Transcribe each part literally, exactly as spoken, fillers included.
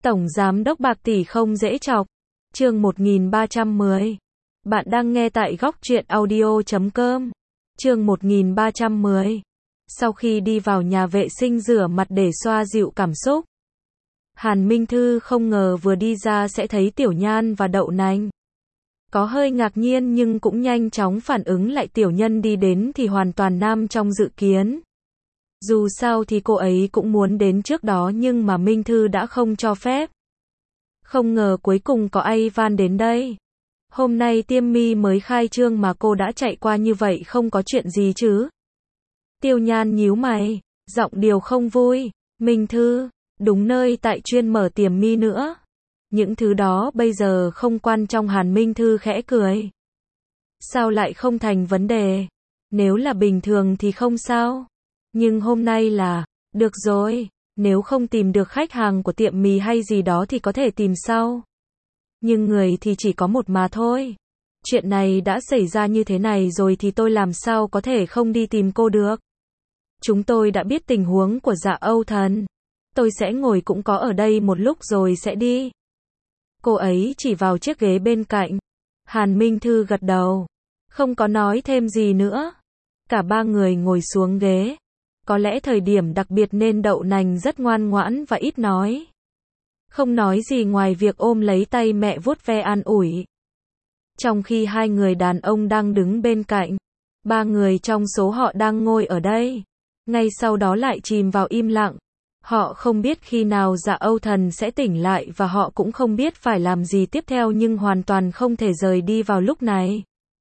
Tổng giám đốc bạc tỷ không dễ chọc. Chương một nghìn ba trăm mười. Bạn đang nghe tại góc truyện audio chấm com. Chương một nghìn ba trăm mười. Sau khi đi vào nhà vệ sinh rửa mặt để xoa dịu cảm xúc, Hàn Minh Thư không ngờ vừa đi ra sẽ thấy Tiểu Nhan và Đậu Nành. Có hơi ngạc nhiên nhưng cũng nhanh chóng phản ứng lại, Tiểu Nhân đi đến thì hoàn toàn nam trong dự kiến. Dù sao thì cô ấy cũng muốn đến trước đó nhưng mà Minh Thư đã không cho phép. Không ngờ cuối cùng có ai van đến đây. Hôm nay Tiêm Mi mới khai trương mà cô đã chạy qua như vậy, không có chuyện gì chứ? Tiêu Nhan nhíu mày, giọng điệu không vui. Minh Thư, đúng nơi tại chuyên mở tiệm mi nữa. Những thứ đó bây giờ không quan trọng. Hàn Minh Thư khẽ cười. Sao lại không thành vấn đề? Nếu là bình thường thì không sao. Nhưng hôm nay là, được rồi, nếu không tìm được khách hàng của tiệm mì hay gì đó thì có thể tìm sau. Nhưng người thì chỉ có một mà thôi. Chuyện này đã xảy ra như thế này rồi thì tôi làm sao có thể không đi tìm cô được. Chúng tôi đã biết tình huống của Dạ Âu Thần. Tôi sẽ ngồi cũng có ở đây một lúc rồi sẽ đi. Cô ấy chỉ vào chiếc ghế bên cạnh. Hàn Minh Thư gật đầu. Không có nói thêm gì nữa. Cả ba người ngồi xuống ghế. Có lẽ thời điểm đặc biệt nên Đậu Nành rất ngoan ngoãn và ít nói. Không nói gì ngoài việc ôm lấy tay mẹ vuốt ve an ủi. Trong khi hai người đàn ông đang đứng bên cạnh, ba người trong số họ đang ngồi ở đây. Ngay sau đó lại chìm vào im lặng. Họ không biết khi nào Dạ Âu Thần sẽ tỉnh lại và họ cũng không biết phải làm gì tiếp theo, nhưng hoàn toàn không thể rời đi vào lúc này.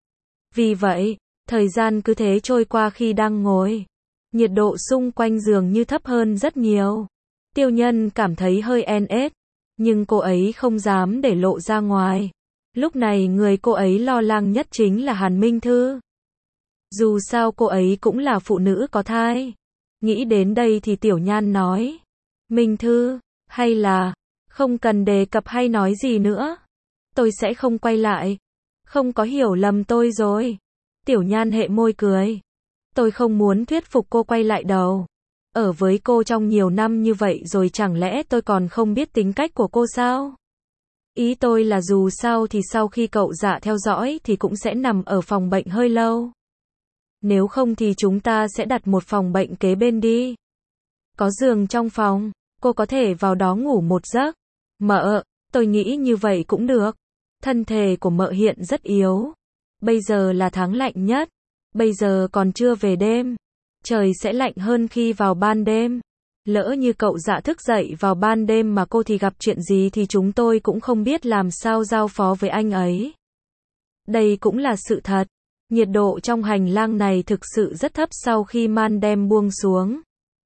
Vì vậy, thời gian cứ thế trôi qua. Khi đang ngồi, nhiệt độ xung quanh giường như thấp hơn rất nhiều. Tiêu Nhân cảm thấy hơi en ết, nhưng cô ấy không dám để lộ ra ngoài. Lúc này người cô ấy lo lắng nhất chính là Hàn Minh Thư. Dù sao cô ấy cũng là phụ nữ có thai. Nghĩ đến đây thì Tiểu Nhan nói. Minh Thư, hay là, không cần đề cập hay nói gì nữa. Tôi sẽ không quay lại. Không có hiểu lầm tôi rồi. Tiểu Nhan hệ môi cười. Tôi không muốn thuyết phục cô quay lại đâu. Ở với cô trong nhiều năm như vậy rồi chẳng lẽ tôi còn không biết tính cách của cô sao? Ý tôi là dù sao thì sau khi cậu Dạ theo dõi thì cũng sẽ nằm ở phòng bệnh hơi lâu. Nếu không thì chúng ta sẽ đặt một phòng bệnh kế bên đi. Có giường trong phòng, cô có thể vào đó ngủ một giấc. Mợ, tôi nghĩ như vậy cũng được. Thân thể của mợ hiện rất yếu. Bây giờ là tháng lạnh nhất. Bây giờ còn chưa về đêm. Trời sẽ lạnh hơn khi vào ban đêm. Lỡ như cậu Dạ thức dậy vào ban đêm mà cô thì gặp chuyện gì thì chúng tôi cũng không biết làm sao giao phó với anh ấy. Đây cũng là sự thật. Nhiệt độ trong hành lang này thực sự rất thấp sau khi màn đêm buông xuống.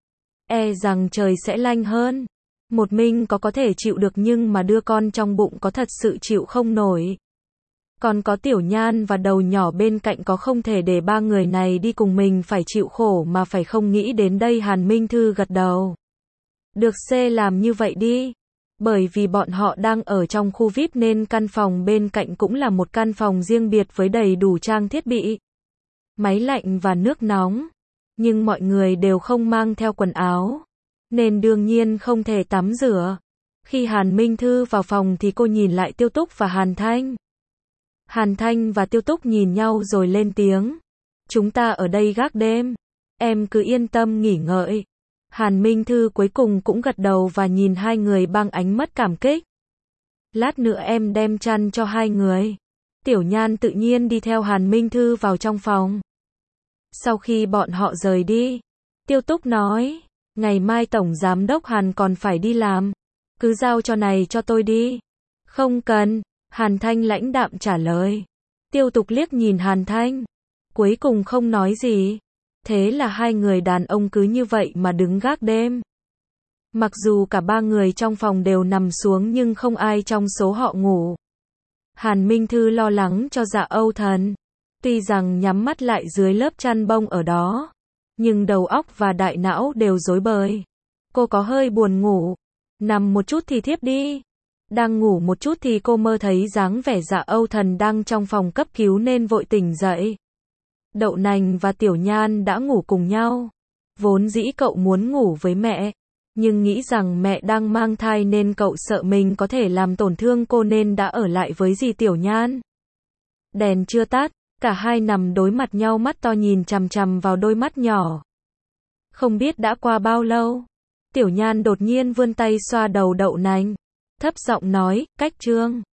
E rằng trời sẽ lạnh hơn. Một mình có có thể chịu được nhưng mà đưa con trong bụng có thật sự chịu không nổi. Còn có Tiểu Nhan và đầu nhỏ bên cạnh, có không thể để ba người này đi cùng mình phải chịu khổ mà phải không? Nghĩ đến đây Hàn Minh Thư gật đầu. Được, C làm như vậy đi. Bởi vì bọn họ đang ở trong khu vi ai pi nên căn phòng bên cạnh cũng là một căn phòng riêng biệt với đầy đủ trang thiết bị. Máy lạnh và nước nóng. Nhưng mọi người đều không mang theo quần áo. Nên đương nhiên không thể tắm rửa. Khi Hàn Minh Thư vào phòng thì cô nhìn lại Tiêu Túc và Hàn Thanh. Hàn Thanh và Tiêu Túc nhìn nhau rồi lên tiếng. Chúng ta ở đây gác đêm. Em cứ yên tâm nghỉ ngơi. Hàn Minh Thư cuối cùng cũng gật đầu và nhìn hai người bằng ánh mắt cảm kích. Lát nữa em đem chăn cho hai người. Tiểu Nhan tự nhiên đi theo Hàn Minh Thư vào trong phòng. Sau khi bọn họ rời đi, Tiêu Túc nói, ngày mai Tổng Giám đốc Hàn còn phải đi làm. Cứ giao cho này cho tôi đi. Không cần. Hàn Thanh lãnh đạm trả lời. Tiêu Tục liếc nhìn Hàn Thanh. Cuối cùng không nói gì. Thế là hai người đàn ông cứ như vậy mà đứng gác đêm. Mặc dù cả ba người trong phòng đều nằm xuống nhưng không ai trong số họ ngủ. Hàn Minh Thư lo lắng cho Dạ Âu Thần. Tuy rằng nhắm mắt lại dưới lớp chăn bông ở đó, nhưng đầu óc và đại não đều rối bời. Cô có hơi buồn ngủ. Nằm một chút thì thiếp đi. Đang ngủ một chút thì cô mơ thấy dáng vẻ Dạ Âu Thần đang trong phòng cấp cứu nên vội tỉnh dậy. Đậu Nành và Tiểu Nhan đã ngủ cùng nhau. Vốn dĩ cậu muốn ngủ với mẹ, Nhưng nghĩ rằng mẹ đang mang thai nên cậu sợ mình có thể làm tổn thương cô nên đã ở lại với dì Tiểu Nhan. Đèn chưa tắt, cả hai nằm đối mặt nhau, mắt to nhìn chằm chằm vào đôi mắt nhỏ. Không biết đã qua bao lâu, Tiểu Nhan đột nhiên vươn tay xoa đầu Đậu Nành, thấp giọng nói, cách Trương.